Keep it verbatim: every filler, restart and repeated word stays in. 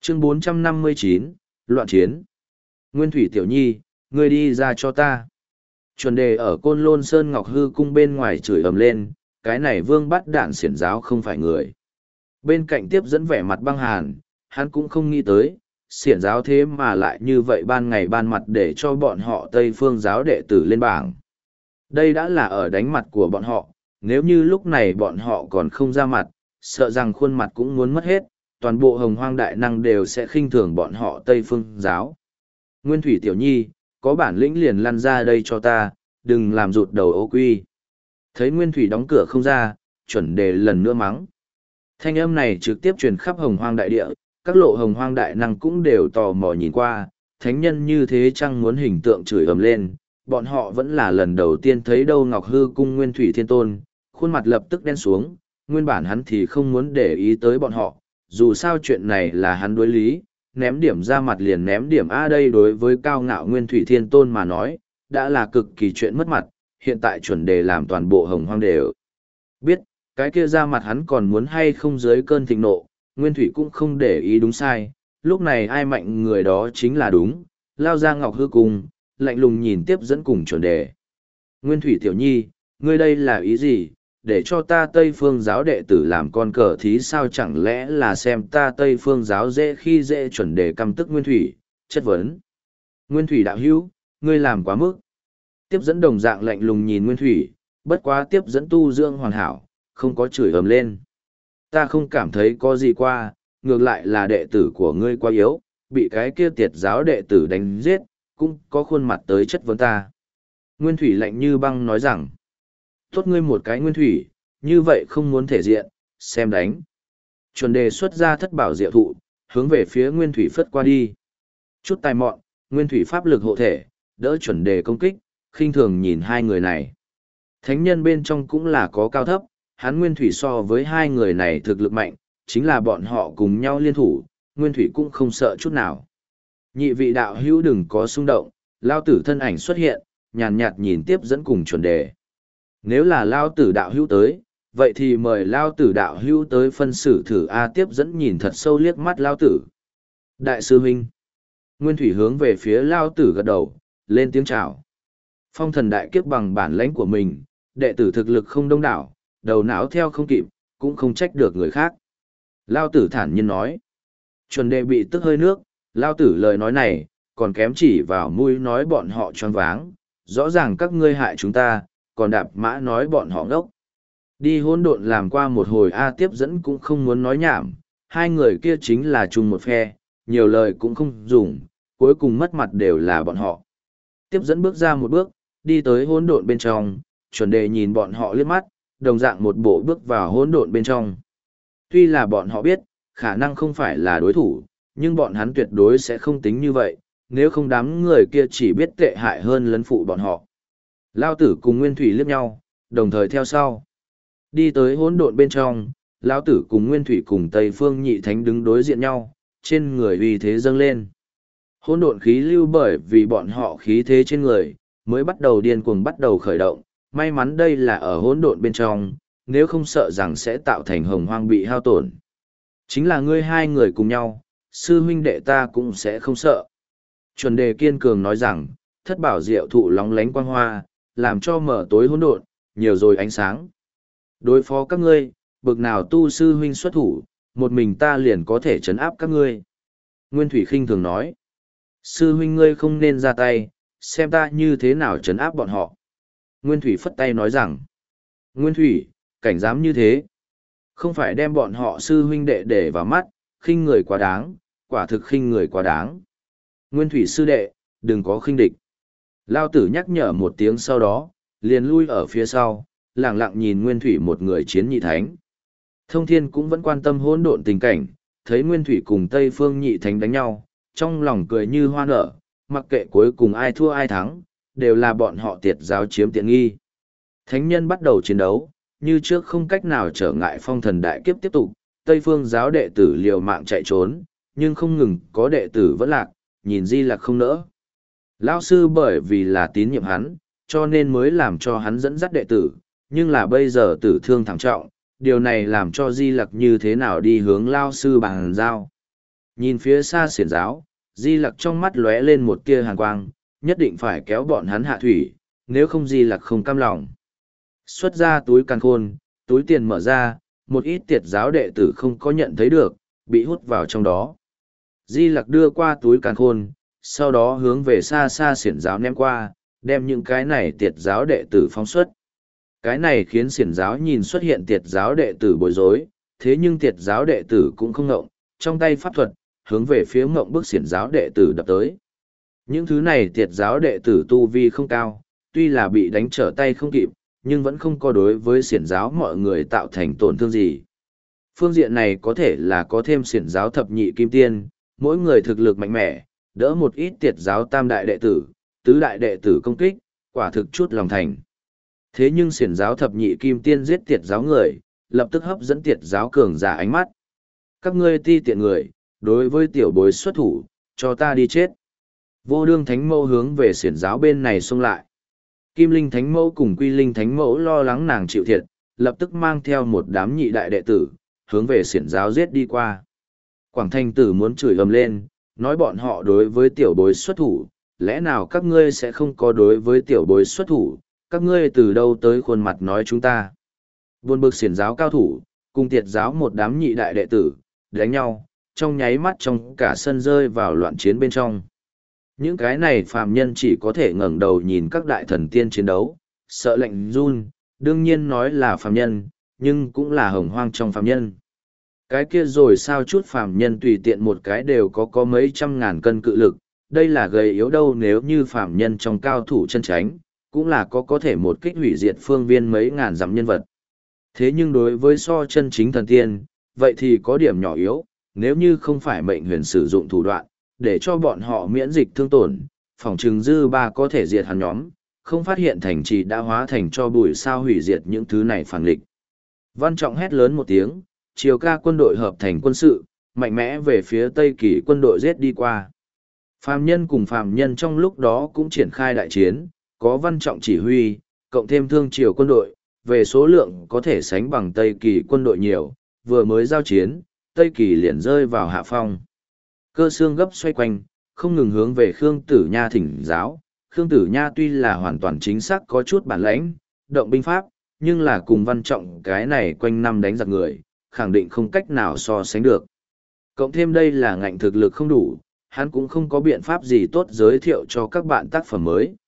Chương bốn trăm năm mươi chín, Loạn chiến. Nguyên Thủy Tiểu Nhi, ngươi đi ra cho ta. Chuẩn đề ở Côn Lôn Sơn Ngọc Hư cung bên ngoài chửi ầm lên, cái này vương bắt đạn xiển giáo không phải người. Bên cạnh tiếp dẫn vẻ mặt băng hàn, hắn cũng không nghĩ tới, xiển giáo thế mà lại như vậy ban ngày ban mặt để cho bọn họ Tây Phương giáo đệ tử lên bảng. Đây đã là ở đánh mặt của bọn họ, nếu như lúc này bọn họ còn không ra mặt, sợ rằng khuôn mặt cũng muốn mất hết, toàn bộ hồng hoang đại năng đều sẽ khinh thường bọn họ Tây Phương giáo. Nguyên Thủy Tiểu Nhi, có bản lĩnh liền lăn ra đây cho ta, đừng làm rụt đầu ô quy. Thấy Nguyên Thủy đóng cửa không ra, chuẩn đề lần nữa mắng. Thanh âm này trực tiếp truyền khắp hồng hoang đại địa, các lộ hồng hoang đại năng cũng đều tò mò nhìn qua, thánh nhân như thế chăng muốn hình tượng chửi ầm lên, bọn họ vẫn là lần đầu tiên thấy đâu Ngọc Hư cung Nguyên Thủy Thiên Tôn, khuôn mặt lập tức đen xuống, nguyên bản hắn thì không muốn để ý tới bọn họ, dù sao chuyện này là hắn đối lý, ném điểm ra mặt liền ném điểm A đây đối với cao ngạo Nguyên Thủy Thiên Tôn mà nói, đã là cực kỳ chuyện mất mặt, hiện tại chuẩn đề làm toàn bộ hồng hoang đều biết, cái kia ra mặt hắn còn muốn hay không dưới cơn thịnh nộ, Nguyên Thủy cũng không để ý đúng sai, lúc này ai mạnh người đó chính là đúng, lao ra Ngọc Hư cung, lạnh lùng nhìn tiếp dẫn cùng chuẩn đề. Nguyên Thủy Tiểu Nhi, ngươi đây là ý gì, để cho ta Tây Phương giáo đệ tử làm con cờ thí sao chẳng lẽ là xem ta Tây Phương giáo dễ khi dễ chuẩn đề căm tức Nguyên Thủy, chất vấn. Nguyên Thủy đạo hữu, ngươi làm quá mức. Tiếp dẫn đồng dạng lạnh lùng nhìn Nguyên Thủy, bất quá tiếp dẫn tu dưỡng hoàn hảo, không có chửi ầm lên. Ta không cảm thấy có gì qua, ngược lại là đệ tử của ngươi quá yếu, bị cái kia tiệt giáo đệ tử đánh giết, cũng có khuôn mặt tới chất vấn ta. Nguyên Thủy lạnh như băng nói rằng, tốt ngươi một cái Nguyên Thủy, như vậy không muốn thể diện, xem đánh. Chuẩn đề xuất ra thất bảo diệu thụ, hướng về phía Nguyên Thủy phất qua đi. Chút tài mọn, Nguyên Thủy pháp lực hộ thể, đỡ chuẩn đề công kích, khinh thường nhìn hai người này. Thánh nhân bên trong cũng là có cao thấp, hắn Nguyên Thủy so với hai người này thực lực mạnh, chính là bọn họ cùng nhau liên thủ, Nguyên Thủy cũng không sợ chút nào. Nhị vị đạo hữu đừng có xung động, lao tử thân ảnh xuất hiện, nhàn nhạt nhìn tiếp dẫn cùng chuẩn đề. Nếu là lao tử đạo hữu tới, vậy thì mời lao tử đạo hữu tới phân xử thử A tiếp dẫn nhìn thật sâu liếc mắt lao tử. Đại sư huynh. Nguyên Thủy hướng về phía lao tử gật đầu, lên tiếng chào. Phong thần đại kiếp bằng bản lãnh của mình, đệ tử thực lực không đông đảo, đầu não theo không kịp, cũng không trách được người khác. Lao tử thản nhiên nói. Chuẩn đề bị tức hơi nước, lao tử lời nói này, còn kém chỉ vào mũi nói bọn họ choáng váng, rõ ràng các ngươi hại chúng ta, còn đạp mã nói bọn họ ngốc. Đi hỗn độn làm qua một hồi A tiếp dẫn cũng không muốn nói nhảm, hai người kia chính là chung một phe, nhiều lời cũng không dùng, cuối cùng mất mặt đều là bọn họ. Tiếp dẫn bước ra một bước, đi tới hỗn độn bên trong, chuẩn đề nhìn bọn họ liếc mắt, đồng dạng một bộ bước vào hỗn độn bên trong. Tuy là bọn họ biết, khả năng không phải là đối thủ, nhưng bọn hắn tuyệt đối sẽ không tính như vậy, nếu không đám người kia chỉ biết tệ hại hơn lấn phụ bọn họ. Lao tử cùng Nguyên Thủy liếc nhau, đồng thời theo sau. Đi tới hỗn độn bên trong, Lão tử cùng Nguyên Thủy cùng Tây Phương Nhị Thánh đứng đối diện nhau, trên người uy thế dâng lên. Hỗn độn khí lưu bởi vì bọn họ khí thế trên người, mới bắt đầu điên cuồng bắt đầu khởi động, may mắn đây là ở hỗn độn bên trong, nếu không sợ rằng sẽ tạo thành hồng hoang bị hao tổn. Chính là ngươi hai người cùng nhau, sư huynh đệ ta cũng sẽ không sợ. Chuẩn đề kiên cường nói rằng, thất bảo diệu thụ lóng lánh quang hoa, làm cho mở tối hỗn độn, nhiều rồi ánh sáng. Đối phó các ngươi, bực nào tu sư huynh xuất thủ, một mình ta liền có thể trấn áp các ngươi. Nguyên Thủy khinh thường nói, sư huynh ngươi không nên ra tay, xem ta như thế nào trấn áp bọn họ. Nguyên Thủy phất tay nói rằng, Nguyên Thủy, cảnh dám như thế. Không phải đem bọn họ sư huynh đệ để vào mắt, khinh người quá đáng, quả thực khinh người quá đáng. Nguyên Thủy sư đệ, đừng có khinh địch. Lao tử nhắc nhở một tiếng sau đó, liền lui ở phía sau, lặng lặng nhìn Nguyên Thủy một người chiến nhị thánh. Thông Thiên cũng vẫn quan tâm hỗn độn tình cảnh, thấy Nguyên Thủy cùng Tây Phương nhị thánh đánh nhau, trong lòng cười như hoa nở, mặc kệ cuối cùng ai thua ai thắng, đều là bọn họ tiệt giáo chiếm tiện nghi. Thánh nhân bắt đầu chiến đấu, như trước không cách nào trở ngại phong thần đại kiếp tiếp tục, Tây Phương giáo đệ tử liều mạng chạy trốn, nhưng không ngừng có đệ tử vẫn lạc, nhìn Di Lặc không nỡ. Lão sư bởi vì là tín nhiệm hắn, cho nên mới làm cho hắn dẫn dắt đệ tử, nhưng là bây giờ tử thương thảm trọng, điều này làm cho Di Lặc như thế nào đi hướng Lão sư bằng giao. Nhìn phía xa xiển giáo, Di Lặc trong mắt lóe lên một tia hàn quang, nhất định phải kéo bọn hắn hạ thủy, nếu không Di Lặc không cam lòng. Xuất ra túi càn khôn, túi tiền mở ra, một ít tiệt giáo đệ tử không có nhận thấy được, bị hút vào trong đó. Di Lặc đưa qua túi càn khôn, sau đó hướng về xa xa xiển giáo ném qua, đem những cái này tiệt giáo đệ tử phóng xuất. Cái này khiến xiển giáo nhìn xuất hiện tiệt giáo đệ tử bối rối, thế nhưng tiệt giáo đệ tử cũng không ngộng, trong tay pháp thuật, hướng về phía ngộng bức xiển giáo đệ tử đập tới. Những thứ này tiệt giáo đệ tử tu vi không cao, tuy là bị đánh trở tay không kịp, nhưng vẫn không có đối với xiển giáo mọi người tạo thành tổn thương gì. Phương diện này có thể là có thêm xiển giáo thập nhị kim tiên, mỗi người thực lực mạnh mẽ, đỡ một ít tiệt giáo tam đại đệ tử, tứ đại đệ tử công kích, quả thực chút lòng thành. Thế nhưng xiển giáo thập nhị kim tiên giết tiệt giáo người, lập tức hấp dẫn tiệt giáo cường giả ánh mắt. Các ngươi ti tiện người, đối với tiểu bối xuất thủ, cho ta đi chết. Vô đương thánh mẫu hướng về xiển giáo bên này xông lại. Kim linh thánh mẫu cùng quy linh thánh mẫu lo lắng nàng chịu thiệt, lập tức mang theo một đám nhị đại đệ tử, hướng về xiển giáo giết đi qua. Quảng thanh tử muốn chửi ầm lên, nói bọn họ đối với tiểu bối xuất thủ, lẽ nào các ngươi sẽ không có đối với tiểu bối xuất thủ, các ngươi từ đâu tới khuôn mặt nói chúng ta. Buồn bực xiển giáo cao thủ, cùng tiệt giáo một đám nhị đại đệ tử, đánh nhau, trong nháy mắt trong cả sân rơi vào loạn chiến bên trong. Những cái này phàm nhân chỉ có thể ngẩng đầu nhìn các đại thần tiên chiến đấu, sợ lạnh run, đương nhiên nói là phàm nhân, nhưng cũng là hồng hoang trong phàm nhân. Cái kia rồi sao chút phàm nhân tùy tiện một cái đều có có mấy trăm ngàn cân cự lực, đây là gầy yếu đâu nếu như phàm nhân trong cao thủ chân chánh, cũng là có có thể một kích hủy diệt phương viên mấy ngàn dặm nhân vật. Thế nhưng đối với so chân chính thần tiên, vậy thì có điểm nhỏ yếu, nếu như không phải mệnh huyền sử dụng thủ đoạn, để cho bọn họ miễn dịch thương tổn, phòng trừng dư ba có thể diệt hắn nhóm, không phát hiện thành trì đã hóa thành cho bụi sao hủy diệt những thứ này phản nghịch. Văn Trọng hét lớn một tiếng, triều ca quân đội hợp thành quân sự, mạnh mẽ về phía Tây Kỳ quân đội giết đi qua. Phàm nhân cùng phàm nhân trong lúc đó cũng triển khai đại chiến, có Văn Trọng chỉ huy, cộng thêm thương triều quân đội, về số lượng có thể sánh bằng Tây Kỳ quân đội nhiều, vừa mới giao chiến, Tây Kỳ liền rơi vào hạ phong. Cơ xương gấp xoay quanh, không ngừng hướng về Khương Tử Nha thỉnh giáo. Khương Tử Nha tuy là hoàn toàn chính xác có chút bản lãnh, động binh pháp, nhưng là cùng Văn Trọng cái này quanh năm đánh giặc người, khẳng định không cách nào so sánh được. Cộng thêm đây là ngạnh thực lực không đủ, hắn cũng không có biện pháp gì tốt giới thiệu cho các bạn tác phẩm mới.